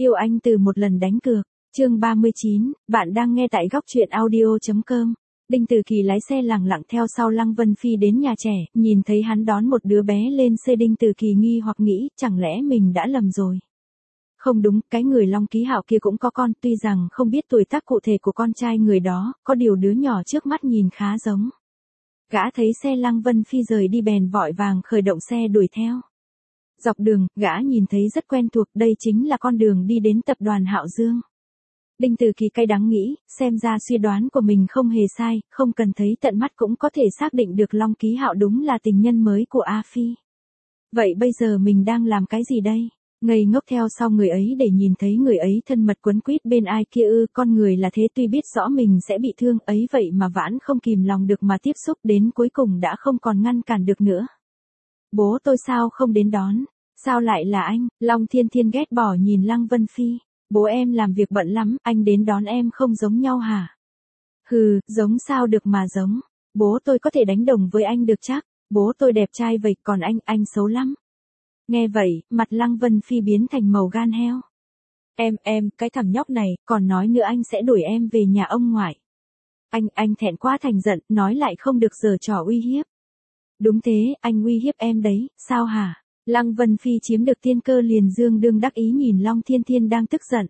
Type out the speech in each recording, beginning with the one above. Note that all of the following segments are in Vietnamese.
Yêu anh từ một lần đánh cược. Chương 39, bạn đang nghe tại góc truyện audio.com. Đinh Từ Kỳ lái xe lẳng lặng theo sau Lăng Vân Phi đến nhà trẻ, nhìn thấy hắn đón một đứa bé lên xe. Đinh Từ Kỳ nghi hoặc nghĩ, chẳng lẽ mình đã lầm rồi. Không đúng, cái người Long Ký Hạo kia cũng có con, tuy rằng không biết tuổi tác cụ thể của con trai người đó, có điều đứa nhỏ trước mắt nhìn khá giống. Gã thấy xe Lăng Vân Phi rời đi bèn vội vàng khởi động xe đuổi theo. Dọc đường, gã nhìn thấy rất quen thuộc, đây chính là con đường đi đến tập đoàn Hạo Dương. Đinh Từ Kỳ cay đắng nghĩ, xem ra suy đoán của mình không hề sai, không cần thấy tận mắt cũng có thể xác định được Long Ký Hạo đúng là tình nhân mới của A Phi. Vậy bây giờ mình đang làm cái gì đây? Ngây ngốc theo sau người ấy để nhìn thấy người ấy thân mật quấn quýt bên ai kia ư, con người là thế, tuy biết rõ mình sẽ bị thương ấy vậy mà vẫn không kìm lòng được mà tiếp xúc, đến cuối cùng đã không còn ngăn cản được nữa. Bố tôi sao không đến đón? Sao lại là anh? Long Thiên Thiên ghét bỏ nhìn Lăng Vân Phi. Bố em làm việc bận lắm, anh đến đón em không giống nhau hả? Hừ, giống sao được mà giống. Bố tôi có thể đánh đồng với anh được chắc. Bố tôi đẹp trai vậy, còn anh xấu lắm. Nghe vậy, mặt Lăng Vân Phi biến thành màu gan heo. Em, cái thằng nhóc này, còn nói nữa anh sẽ đuổi em về nhà ông ngoại. Anh thẹn quá thành giận, nói lại không được giở trò uy hiếp. Đúng thế, anh uy hiếp em đấy, sao hả? Lăng Vân Phi chiếm được tiên cơ liền dương đương đắc ý nhìn Long Thiên Thiên đang tức giận.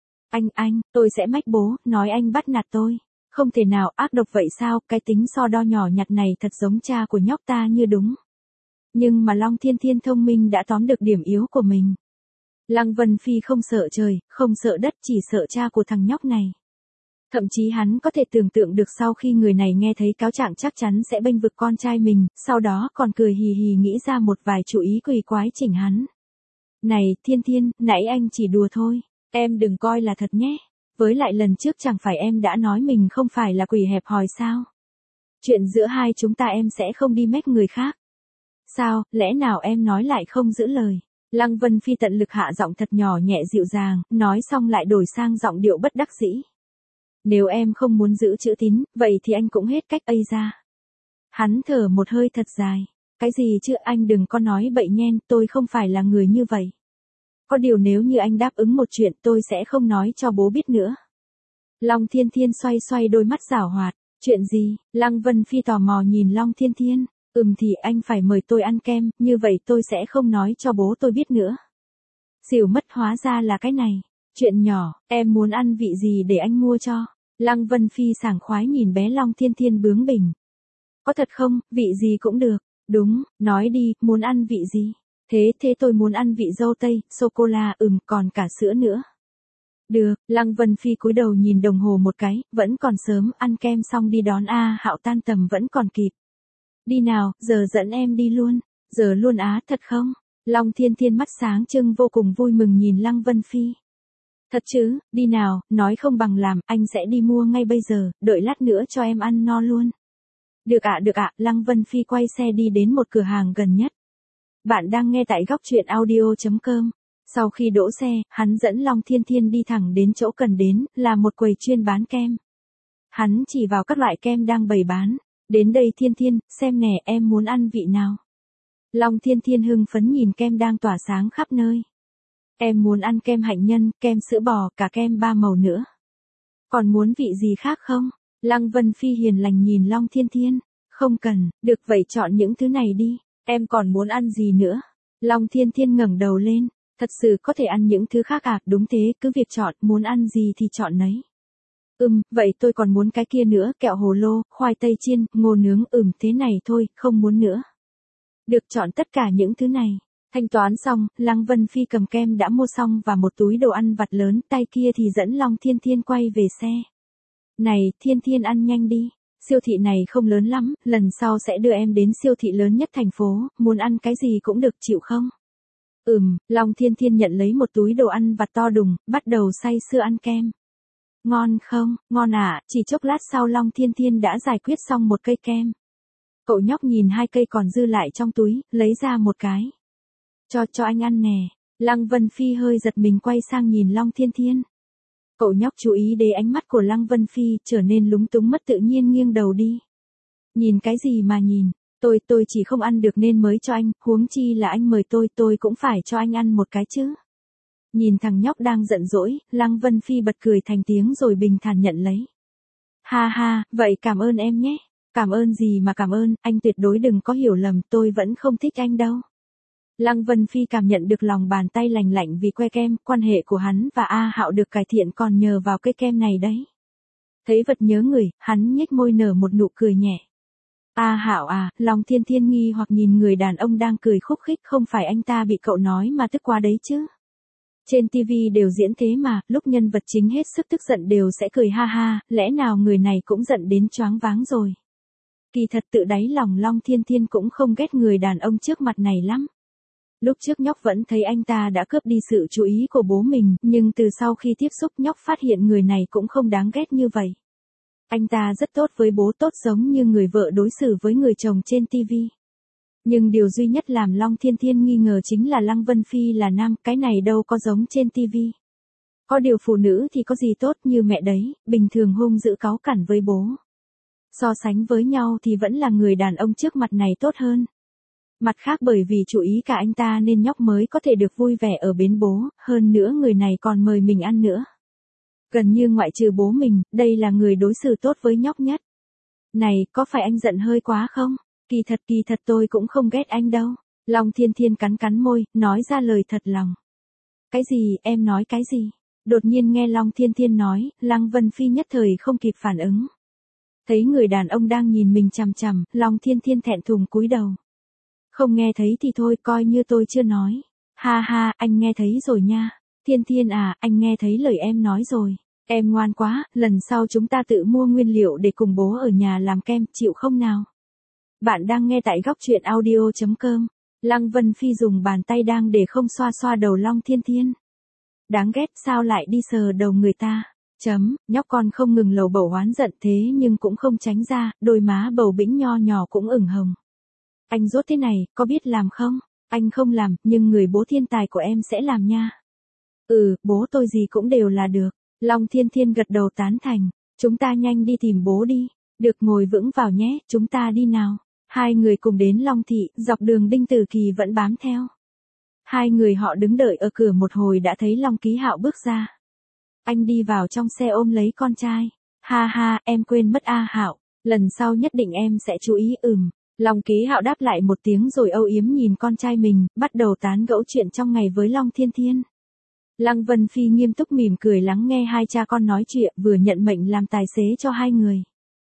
Tôi sẽ mách bố, nói anh bắt nạt tôi. Không thể nào, ác độc vậy sao, cái tính so đo nhỏ nhặt này thật giống cha của nhóc ta như đúng. Nhưng mà Long Thiên Thiên thông minh đã tóm được điểm yếu của mình. Lăng Vân Phi không sợ trời, không sợ đất, chỉ sợ cha của thằng nhóc này. Thậm chí hắn có thể tưởng tượng được sau khi người này nghe thấy cáo trạng chắc chắn sẽ bênh vực con trai mình, sau đó còn cười hì hì nghĩ ra một vài chủ ý quỷ quái chỉnh hắn. Này, Thiên Thiên, nãy anh chỉ đùa thôi, em đừng coi là thật nhé. Với lại lần trước chẳng phải em đã nói mình không phải là quỷ hẹp hòi sao? Chuyện giữa hai chúng ta em sẽ không đi mách người khác. Sao, lẽ nào em nói lại không giữ lời? Lăng Vân Phi tận lực hạ giọng thật nhỏ nhẹ dịu dàng, nói xong lại đổi sang giọng điệu bất đắc dĩ. Nếu em không muốn giữ chữ tín, vậy thì anh cũng hết cách ấy ra. Hắn thở một hơi thật dài. Cái gì chứ, anh đừng có nói bậy nhen, tôi không phải là người như vậy. Có điều nếu như anh đáp ứng một chuyện tôi sẽ không nói cho bố biết nữa. Long Thiên Thiên xoay xoay đôi mắt giảo hoạt. Chuyện gì? Lăng Vân Phi tò mò nhìn Long Thiên Thiên. Thì anh phải mời tôi ăn kem, như vậy tôi sẽ không nói cho bố tôi biết nữa. Xỉu mất, hóa ra là cái này. Chuyện nhỏ, em muốn ăn vị gì để anh mua cho? Lăng Vân Phi sảng khoái nhìn bé Long Thiên Thiên bướng bỉnh. Có thật không, vị gì cũng được. Đúng, nói đi, muốn ăn vị gì? Thế tôi muốn ăn vị dâu tây, sô-cô-la, còn cả sữa nữa. Được, Lăng Vân Phi cúi đầu nhìn đồng hồ một cái, vẫn còn sớm, ăn kem xong đi đón A Hạo tan tầm vẫn còn kịp. Đi nào, giờ dẫn em đi luôn. Giờ luôn á, thật không? Long Thiên Thiên mắt sáng trưng vô cùng vui mừng nhìn Lăng Vân Phi. Thật chứ, đi nào, nói không bằng làm, anh sẽ đi mua ngay bây giờ, đợi lát nữa cho em ăn no luôn. Được ạ, Lăng Vân Phi quay xe đi đến một cửa hàng gần nhất. Bạn đang nghe tại góc truyện audio.com. Sau khi đỗ xe, hắn dẫn Long Thiên Thiên đi thẳng đến chỗ cần đến, là một quầy chuyên bán kem. Hắn chỉ vào các loại kem đang bày bán. Đến đây Thiên Thiên, xem nè, em muốn ăn vị nào? Long Thiên Thiên hưng phấn nhìn kem đang tỏa sáng khắp nơi. Em muốn ăn kem hạnh nhân, kem sữa bò, cả kem 3 màu nữa. Còn muốn vị gì khác không? Lăng Vân Phi hiền lành nhìn Long Thiên Thiên. Không cần, được vậy chọn những thứ này đi. Em còn muốn ăn gì nữa? Long Thiên Thiên ngẩng đầu lên. Thật sự có thể ăn những thứ khác à? Đúng thế, cứ việc chọn, muốn ăn gì thì chọn nấy. Vậy tôi còn muốn cái kia nữa, kẹo hồ lô, khoai tây chiên, ngô nướng, thế này thôi, không muốn nữa. Được, chọn tất cả những thứ này. Thanh toán xong, Lăng Vân Phi cầm kem đã mua xong và một túi đồ ăn vặt lớn, tay kia thì dẫn Long Thiên Thiên quay về xe. Này, Thiên Thiên ăn nhanh đi, siêu thị này không lớn lắm, lần sau sẽ đưa em đến siêu thị lớn nhất thành phố, muốn ăn cái gì cũng được, chịu không? Long Thiên Thiên nhận lấy một túi đồ ăn vặt to đùng, bắt đầu say sưa ăn kem. Ngon không? Ngon à, chỉ chốc lát sau Long Thiên Thiên đã giải quyết xong một cây kem. Cậu nhóc nhìn hai cây còn dư lại trong túi, lấy ra một cái. Cho anh ăn nè. Lăng Vân Phi hơi giật mình quay sang nhìn Long Thiên Thiên. Cậu nhóc chú ý đến ánh mắt của Lăng Vân Phi, trở nên lúng túng mất tự nhiên nghiêng đầu đi. Nhìn cái gì mà nhìn, tôi chỉ không ăn được nên mới cho anh, huống chi là anh mời tôi cũng phải cho anh ăn một cái chứ. Nhìn thằng nhóc đang giận dỗi, Lăng Vân Phi bật cười thành tiếng rồi bình thản nhận lấy. Ha ha, vậy cảm ơn em nhé. Cảm ơn gì mà cảm ơn, anh tuyệt đối đừng có hiểu lầm, tôi vẫn không thích anh đâu. Lăng Vân Phi cảm nhận được lòng bàn tay lành lạnh vì que kem, quan hệ của hắn và A Hạo được cải thiện còn nhờ vào cái kem này đấy. Thấy vật nhớ người, hắn nhếch môi nở một nụ cười nhẹ. A Hạo à, lòng Thiên Thiên nghi hoặc nhìn người đàn ông đang cười khúc khích, không phải anh ta bị cậu nói mà tức quá đấy chứ. Trên TV đều diễn thế mà, lúc nhân vật chính hết sức tức giận đều sẽ cười ha ha, lẽ nào người này cũng giận đến choáng váng rồi. Kỳ thật tự đáy lòng Long Thiên Thiên cũng không ghét người đàn ông trước mặt này lắm. Lúc trước nhóc vẫn thấy anh ta đã cướp đi sự chú ý của bố mình, nhưng từ sau khi tiếp xúc nhóc phát hiện người này cũng không đáng ghét như vậy. Anh ta rất tốt với bố, tốt giống như người vợ đối xử với người chồng trên TV. Nhưng điều duy nhất làm Long Thiên Thiên nghi ngờ chính là Lăng Vân Phi là nam, cái này đâu có giống trên TV. Có điều phụ nữ thì có gì tốt như mẹ đấy, bình thường hung dữ cáu cằn với bố. So sánh với nhau thì vẫn là người đàn ông trước mặt này tốt hơn. Mặt khác bởi vì chú ý cả anh ta nên nhóc mới có thể được vui vẻ ở bên bố, hơn nữa người này còn mời mình ăn nữa. Gần như ngoại trừ bố mình, đây là người đối xử tốt với nhóc nhất. Này, có phải anh giận hơi quá không? Kỳ thật tôi cũng không ghét anh đâu. Long Thiên Thiên cắn cắn môi, nói ra lời thật lòng. Cái gì, em nói cái gì? Đột nhiên nghe Long Thiên Thiên nói, Lăng Vân Phi nhất thời không kịp phản ứng. Thấy người đàn ông đang nhìn mình chằm chằm, Long Thiên Thiên thẹn thùng cúi đầu. Không nghe thấy thì thôi, coi như tôi chưa nói. Ha ha, anh nghe thấy rồi nha. Thiên Thiên à, anh nghe thấy lời em nói rồi. Em ngoan quá, lần sau chúng ta tự mua nguyên liệu để cùng bố ở nhà làm kem, chịu không nào? Bạn đang nghe tại góc truyện audio.com. Lăng Vân Phi dùng bàn tay đang để không xoa xoa đầu Long Thiên Thiên. Đáng ghét, sao lại đi sờ đầu người ta? Nhóc con không ngừng lầu bầu oán giận thế nhưng cũng không tránh ra, đôi má bầu bĩnh nho nhỏ cũng ửng hồng. Anh rốt thế này, có biết làm không? Anh không làm, nhưng người bố thiên tài của em sẽ làm nha. Bố tôi gì cũng đều là được. Long Thiên Thiên gật đầu tán thành. Chúng ta nhanh đi tìm bố đi. Được, ngồi vững vào nhé, chúng ta đi nào. Hai người cùng đến Long Thị, dọc đường Đinh Tử Kỳ vẫn bám theo. Hai người họ đứng đợi ở cửa một hồi đã thấy Long Ký Hạo bước ra. Anh đi vào trong xe ôm lấy con trai. Ha ha, em quên mất A Hạo, lần sau nhất định em sẽ chú ý. Long Ký Hạo đáp lại một tiếng rồi âu yếm nhìn con trai mình, bắt đầu tán gẫu chuyện trong ngày với Long Thiên Thiên. Lăng Vân Phi nghiêm túc mỉm cười lắng nghe hai cha con nói chuyện, vừa nhận mệnh làm tài xế cho hai người.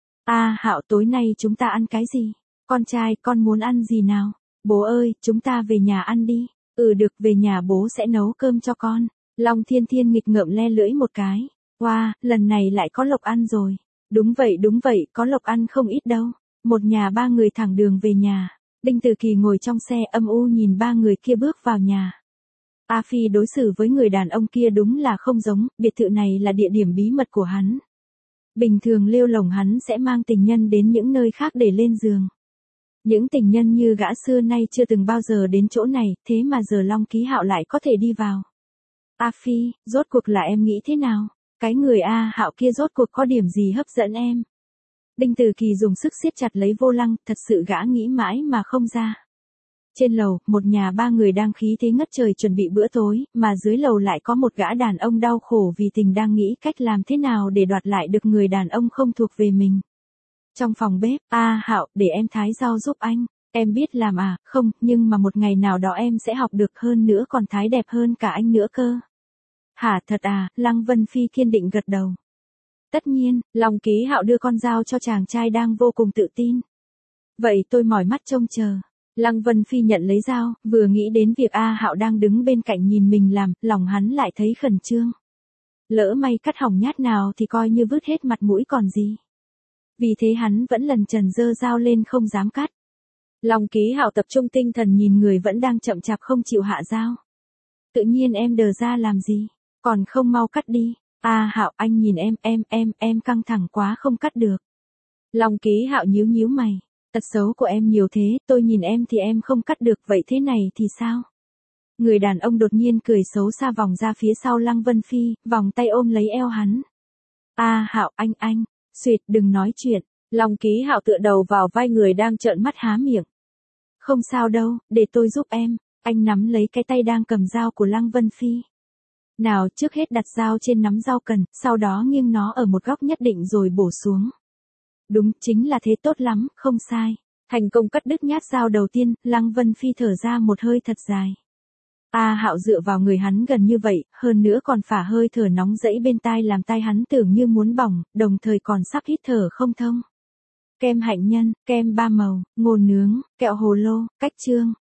A Hạo, tối nay chúng ta ăn cái gì? Con trai, con muốn ăn gì nào? Bố ơi, chúng ta về nhà ăn đi. Được, về nhà bố sẽ nấu cơm cho con. Long Thiên Thiên nghịch ngợm le lưỡi một cái. Wow, lần này lại có lộc ăn rồi. Đúng vậy, có lộc ăn không ít đâu. Một nhà ba người thẳng đường về nhà. Đinh Tử Kỳ ngồi trong xe âm u nhìn ba người kia bước vào nhà. A Phi đối xử với người đàn ông kia đúng là không giống, biệt thự này là địa điểm bí mật của hắn. Bình thường lêu lổng hắn sẽ mang tình nhân đến những nơi khác để lên giường. Những tình nhân như gã xưa nay chưa từng bao giờ đến chỗ này, thế mà giờ Long Ký Hạo lại có thể đi vào. A Phi, rốt cuộc là em nghĩ thế nào? Cái người A Hạo kia rốt cuộc có điểm gì hấp dẫn em? Đinh Tử Kỳ dùng sức siết chặt lấy vô lăng, thật sự gã nghĩ mãi mà không ra. Trên lầu, một nhà ba người đang khí thế ngất trời chuẩn bị bữa tối, mà dưới lầu lại có một gã đàn ông đau khổ vì tình đang nghĩ cách làm thế nào để đoạt lại được người đàn ông không thuộc về mình. Trong phòng bếp, A Hạo, để em thái rau giúp anh. Em biết làm à? Không, nhưng mà một ngày nào đó em sẽ học được, hơn nữa còn thái đẹp hơn cả anh nữa cơ. Hả, thật à? Lăng Vân Phi kiên định gật đầu. Tất nhiên, Long Ký Hạo đưa con dao cho chàng trai đang vô cùng tự tin. Vậy tôi mỏi mắt trông chờ. Lăng Vân Phi nhận lấy dao, vừa nghĩ đến việc A Hạo đang đứng bên cạnh nhìn mình làm, lòng hắn lại thấy khẩn trương. Lỡ may cắt hỏng nhát nào thì coi như vứt hết mặt mũi còn gì. Vì thế hắn vẫn lần trần giơ dao lên không dám cắt. Long Ký Hạo tập trung tinh thần nhìn người vẫn đang chậm chạp không chịu hạ dao. Tự nhiên em đờ ra làm gì, còn không mau cắt đi. A Hạo, anh nhìn em căng thẳng quá không cắt được. Long Ký Hạo nhíu mày. Tật xấu của em nhiều thế, tôi nhìn em thì em không cắt được, vậy thế này thì sao? Người đàn ông đột nhiên cười xấu xa vòng ra phía sau Lăng Vân Phi, vòng tay ôm lấy eo hắn. A Hạo, anh, xuyệt, đừng nói chuyện. Long Ký Hạo tựa đầu vào vai người đang trợn mắt há miệng. Không sao đâu, để tôi giúp em. Anh nắm lấy cái tay đang cầm dao của Lăng Vân Phi. Nào trước hết đặt dao trên nắm rau cần, sau đó nghiêng nó ở một góc nhất định rồi bổ xuống. Đúng, chính là thế, tốt lắm, không sai. Thành công cắt đứt nhát dao đầu tiên, Lăng Vân Phi thở ra một hơi thật dài. A Hạo dựa vào người hắn gần như vậy, hơn nữa còn phả hơi thở nóng rẫy bên tai làm tai hắn tưởng như muốn bỏng, đồng thời còn sắp hít thở không thông. Kem hạnh nhân, kem ba màu, ngô nướng, kẹo hồ lô, cách trương,